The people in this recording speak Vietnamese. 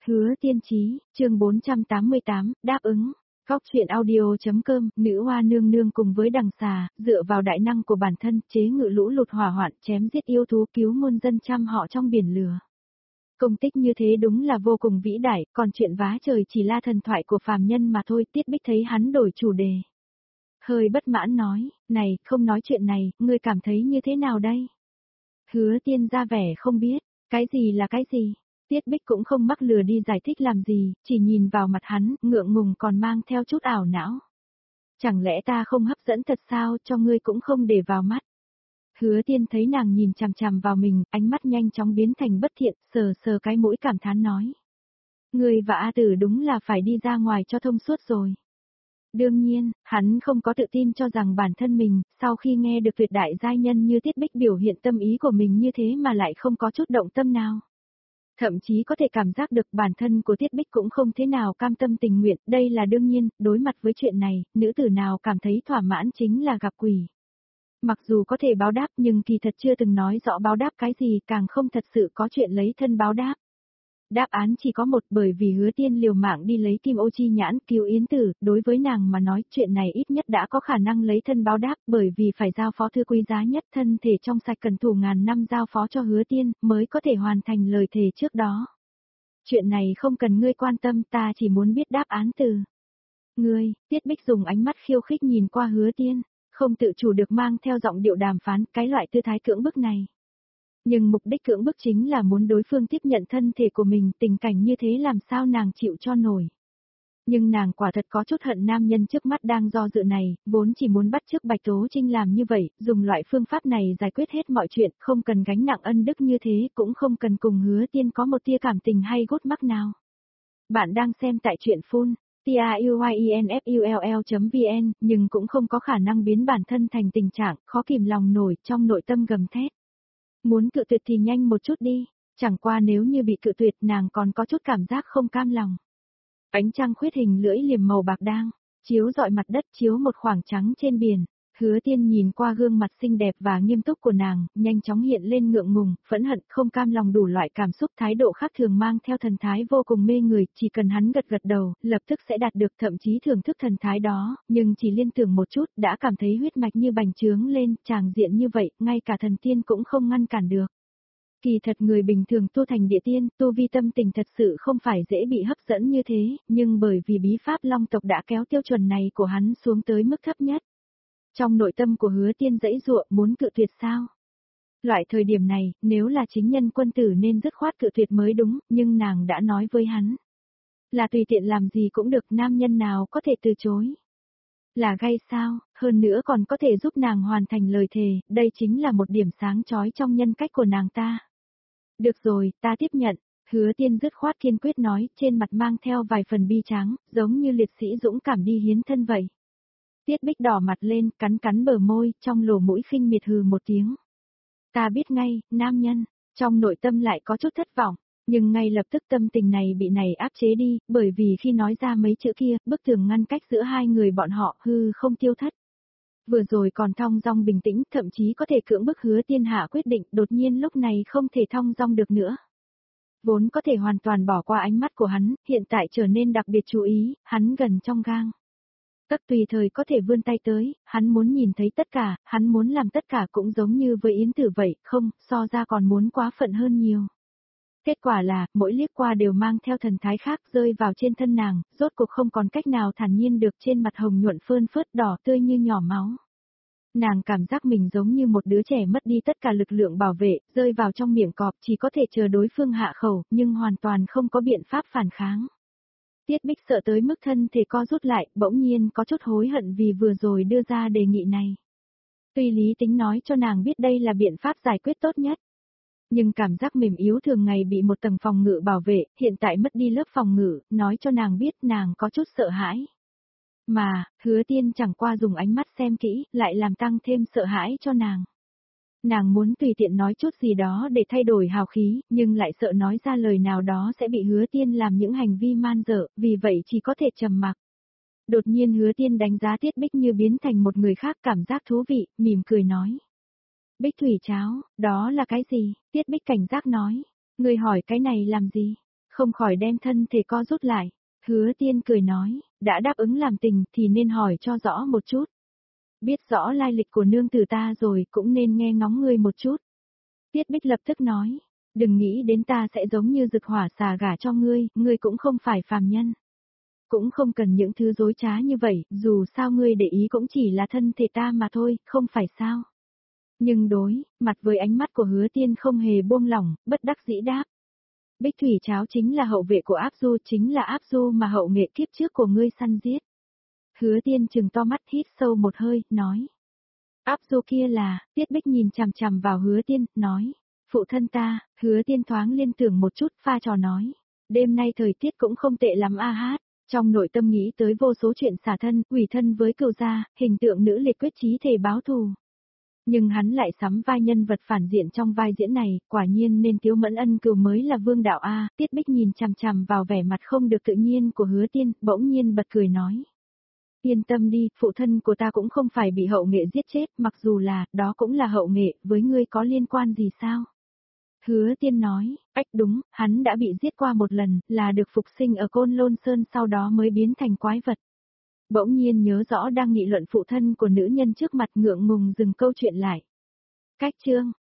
Hứa Tiên Chí, chương 488, đáp ứng. Góc truyện audio.com, nữ hoa nương nương cùng với đằng xà, dựa vào đại năng của bản thân, chế ngự lũ lụt hỏa hoạn, chém giết yêu thú, cứu muôn dân trăm họ trong biển lửa. Công tích như thế đúng là vô cùng vĩ đại, còn chuyện vá trời chỉ là thần thoại của phàm nhân mà thôi. Tiết Bích thấy hắn đổi chủ đề, hơi bất mãn nói, này, không nói chuyện này, ngươi cảm thấy như thế nào đây? Hứa Tiên ra vẻ không biết, cái gì là cái gì? Tiết Bích cũng không mắc lừa đi giải thích làm gì, chỉ nhìn vào mặt hắn, ngượng ngùng còn mang theo chút ảo não. Chẳng lẽ ta không hấp dẫn thật sao, cho ngươi cũng không để vào mắt. Hứa Tiên thấy nàng nhìn chằm chằm vào mình, ánh mắt nhanh chóng biến thành bất thiện, sờ sờ cái mũi cảm thán nói. Ngươi và A Tử đúng là phải đi ra ngoài cho thông suốt rồi. Đương nhiên, hắn không có tự tin cho rằng bản thân mình, sau khi nghe được tuyệt đại giai nhân như Tiết Bích biểu hiện tâm ý của mình như thế mà lại không có chút động tâm nào. Thậm chí có thể cảm giác được bản thân của Tiết Bích cũng không thế nào cam tâm tình nguyện, đây là đương nhiên, đối mặt với chuyện này, nữ tử nào cảm thấy thỏa mãn chính là gặp quỷ. Mặc dù có thể báo đáp nhưng kỳ thật chưa từng nói rõ báo đáp cái gì, càng không thật sự có chuyện lấy thân báo đáp. Đáp án chỉ có một, bởi vì Hứa Tiên liều mạng đi lấy kim ô chi nhãn cứu Yến Tử, đối với nàng mà nói chuyện này ít nhất đã có khả năng lấy thân báo đáp, bởi vì phải giao phó thư quý giá nhất, thân thể trong sạch cần thủ ngàn năm giao phó cho Hứa Tiên, mới có thể hoàn thành lời thề trước đó. Chuyện này không cần ngươi quan tâm, ta chỉ muốn biết đáp án từ ngươi. Tiết Bích dùng ánh mắt khiêu khích nhìn qua Hứa Tiên, không tự chủ được mang theo giọng điệu đàm phán, cái loại tư thái cưỡng bức này. Nhưng mục đích cưỡng bức chính là muốn đối phương tiếp nhận thân thể của mình, tình cảnh như thế làm sao nàng chịu cho nổi. Nhưng nàng quả thật có chút hận nam nhân trước mắt đang do dự này, vốn chỉ muốn bắt chước Bạch Tố Trinh làm như vậy, dùng loại phương pháp này giải quyết hết mọi chuyện, không cần gánh nặng ân đức như thế, cũng không cần cùng Hứa Tiên có một tia cảm tình hay gút mắc nào. Bạn đang xem tại truyện full, TIUYINFULL.vn, nhưng cũng không có khả năng biến bản thân thành tình trạng, khó kìm lòng nổi, trong nội tâm gầm thét. Muốn cự tuyệt thì nhanh một chút đi, chẳng qua nếu như bị cự tuyệt nàng còn có chút cảm giác không cam lòng. Ánh trăng khuyết hình lưỡi liềm màu bạc đang chiếu rọi mặt đất, chiếu một khoảng trắng trên biển. Hứa Tiên nhìn qua gương mặt xinh đẹp và nghiêm túc của nàng, nhanh chóng hiện lên ngượng ngùng, phẫn hận, không cam lòng đủ loại cảm xúc, thái độ khác thường mang theo thần thái vô cùng mê người, chỉ cần hắn gật gật đầu, lập tức sẽ đạt được, thậm chí thưởng thức thần thái đó, nhưng chỉ liên tưởng một chút, đã cảm thấy huyết mạch như bành trướng lên, tràng diện như vậy, ngay cả thần tiên cũng không ngăn cản được. Kỳ thật người bình thường tu thành địa tiên, tu vi tâm tình thật sự không phải dễ bị hấp dẫn như thế, nhưng bởi vì bí pháp Long tộc đã kéo tiêu chuẩn này của hắn xuống tới mức thấp nhất. Trong nội tâm của Hứa Tiên dãy dụa muốn cự tuyệt sao? Loại thời điểm này, nếu là chính nhân quân tử nên dứt khoát cự tuyệt mới đúng, nhưng nàng đã nói với hắn. Là tùy tiện làm gì cũng được, nam nhân nào có thể từ chối. Là gay sao, hơn nữa còn có thể giúp nàng hoàn thành lời thề, đây chính là một điểm sáng chói trong nhân cách của nàng ta. Được rồi, ta tiếp nhận. Hứa Tiên dứt khoát kiên quyết nói, trên mặt mang theo vài phần bi tráng, giống như liệt sĩ dũng cảm đi hiến thân vậy. Tiết Bích đỏ mặt lên, cắn cắn bờ môi, trong lỗ mũi khinh miệt hừ một tiếng. Ta biết ngay, nam nhân, trong nội tâm lại có chút thất vọng, nhưng ngay lập tức tâm tình này bị này áp chế đi, bởi vì khi nói ra mấy chữ kia, bức tường ngăn cách giữa hai người bọn họ hư không tiêu thất. Vừa rồi còn thong dong bình tĩnh, thậm chí có thể cưỡng bức Hứa Tiên hạ quyết định, đột nhiên lúc này không thể thong dong được nữa. Vốn có thể hoàn toàn bỏ qua ánh mắt của hắn, hiện tại trở nên đặc biệt chú ý, hắn gần trong gang. Tất tùy thời có thể vươn tay tới, hắn muốn nhìn thấy tất cả, hắn muốn làm tất cả cũng giống như với Yến Tử vậy, không, so ra còn muốn quá phận hơn nhiều. Kết quả là, mỗi liếc qua đều mang theo thần thái khác rơi vào trên thân nàng, rốt cuộc không còn cách nào thản nhiên được, trên mặt hồng nhuận phơn phớt đỏ tươi như nhỏ máu. Nàng cảm giác mình giống như một đứa trẻ mất đi tất cả lực lượng bảo vệ, rơi vào trong miệng cọp, chỉ có thể chờ đối phương hạ khẩu, nhưng hoàn toàn không có biện pháp phản kháng. Tiết Bích sợ tới mức thân thể co rút lại, bỗng nhiên có chút hối hận vì vừa rồi đưa ra đề nghị này. Tuy lý tính nói cho nàng biết đây là biện pháp giải quyết tốt nhất. Nhưng cảm giác mềm yếu thường ngày bị một tầng phòng ngự bảo vệ, hiện tại mất đi lớp phòng ngự, nói cho nàng biết nàng có chút sợ hãi. Mà, Hứa Tiên chẳng qua dùng ánh mắt xem kỹ, lại làm tăng thêm sợ hãi cho nàng. Nàng muốn tùy tiện nói chút gì đó để thay đổi hào khí, nhưng lại sợ nói ra lời nào đó sẽ bị Hứa Tiên làm những hành vi man dợ, vì vậy chỉ có thể trầm mặc. Đột nhiên Hứa Tiên đánh giá Tiết Bích như biến thành một người khác, cảm giác thú vị, mỉm cười nói. Bích thủy cháo, đó là cái gì? Tiết Bích cảnh giác nói. Người hỏi cái này làm gì? không khỏi đem thân thể co rút lại. Hứa Tiên cười nói, đã đáp ứng làm tình thì nên hỏi cho rõ một chút. Biết rõ lai lịch của nương tử ta rồi cũng nên nghe ngóng ngươi một chút. Tiết Bích lập tức nói, đừng nghĩ đến ta sẽ giống như dực hỏa xà gả cho ngươi cũng không phải phàm nhân. Cũng không cần những thứ dối trá như vậy, dù sao ngươi để ý cũng chỉ là thân thể ta mà thôi, không phải sao. Nhưng đối mặt với ánh mắt của Hứa Tiên không hề buông lỏng, bất đắc dĩ đáp. Bích Thủy Cháo chính là hậu vệ của Áp Du, chính là Áp Du mà hậu nghệ kiếp trước của ngươi săn giết. Hứa Tiên trừng to mắt hít sâu một hơi, nói. Áp Du kia là, Tiết Bích nhìn chằm chằm vào Hứa Tiên, nói. Phụ thân ta, Hứa Tiên thoáng liên tưởng một chút, pha trò nói. Đêm nay thời tiết cũng không tệ lắm a hát. Trong nội tâm nghĩ tới vô số chuyện xả thân, ủy thân với cựu gia, hình tượng nữ liệt quyết chí thể báo thù. Nhưng hắn lại sắm vai nhân vật phản diện trong vai diễn này, quả nhiên nên Tiếu Mẫn Ân cừu mới là vương đạo A. Tiết Bích nhìn chằm chằm vào vẻ mặt không được tự nhiên của Hứa Tiên, bỗng nhiên bật cười nói. Yên tâm đi, phụ thân của ta cũng không phải bị hậu nghệ giết chết, mặc dù là, đó cũng là hậu nghệ, với ngươi có liên quan gì sao? Hứa Tiên nói, ách đúng, hắn đã bị giết qua một lần, là được phục sinh ở Côn Lôn Sơn sau đó mới biến thành quái vật. Bỗng nhiên nhớ rõ đang nghị luận phụ thân của nữ nhân trước mặt ngượng ngùng dừng câu chuyện lại. Cách chương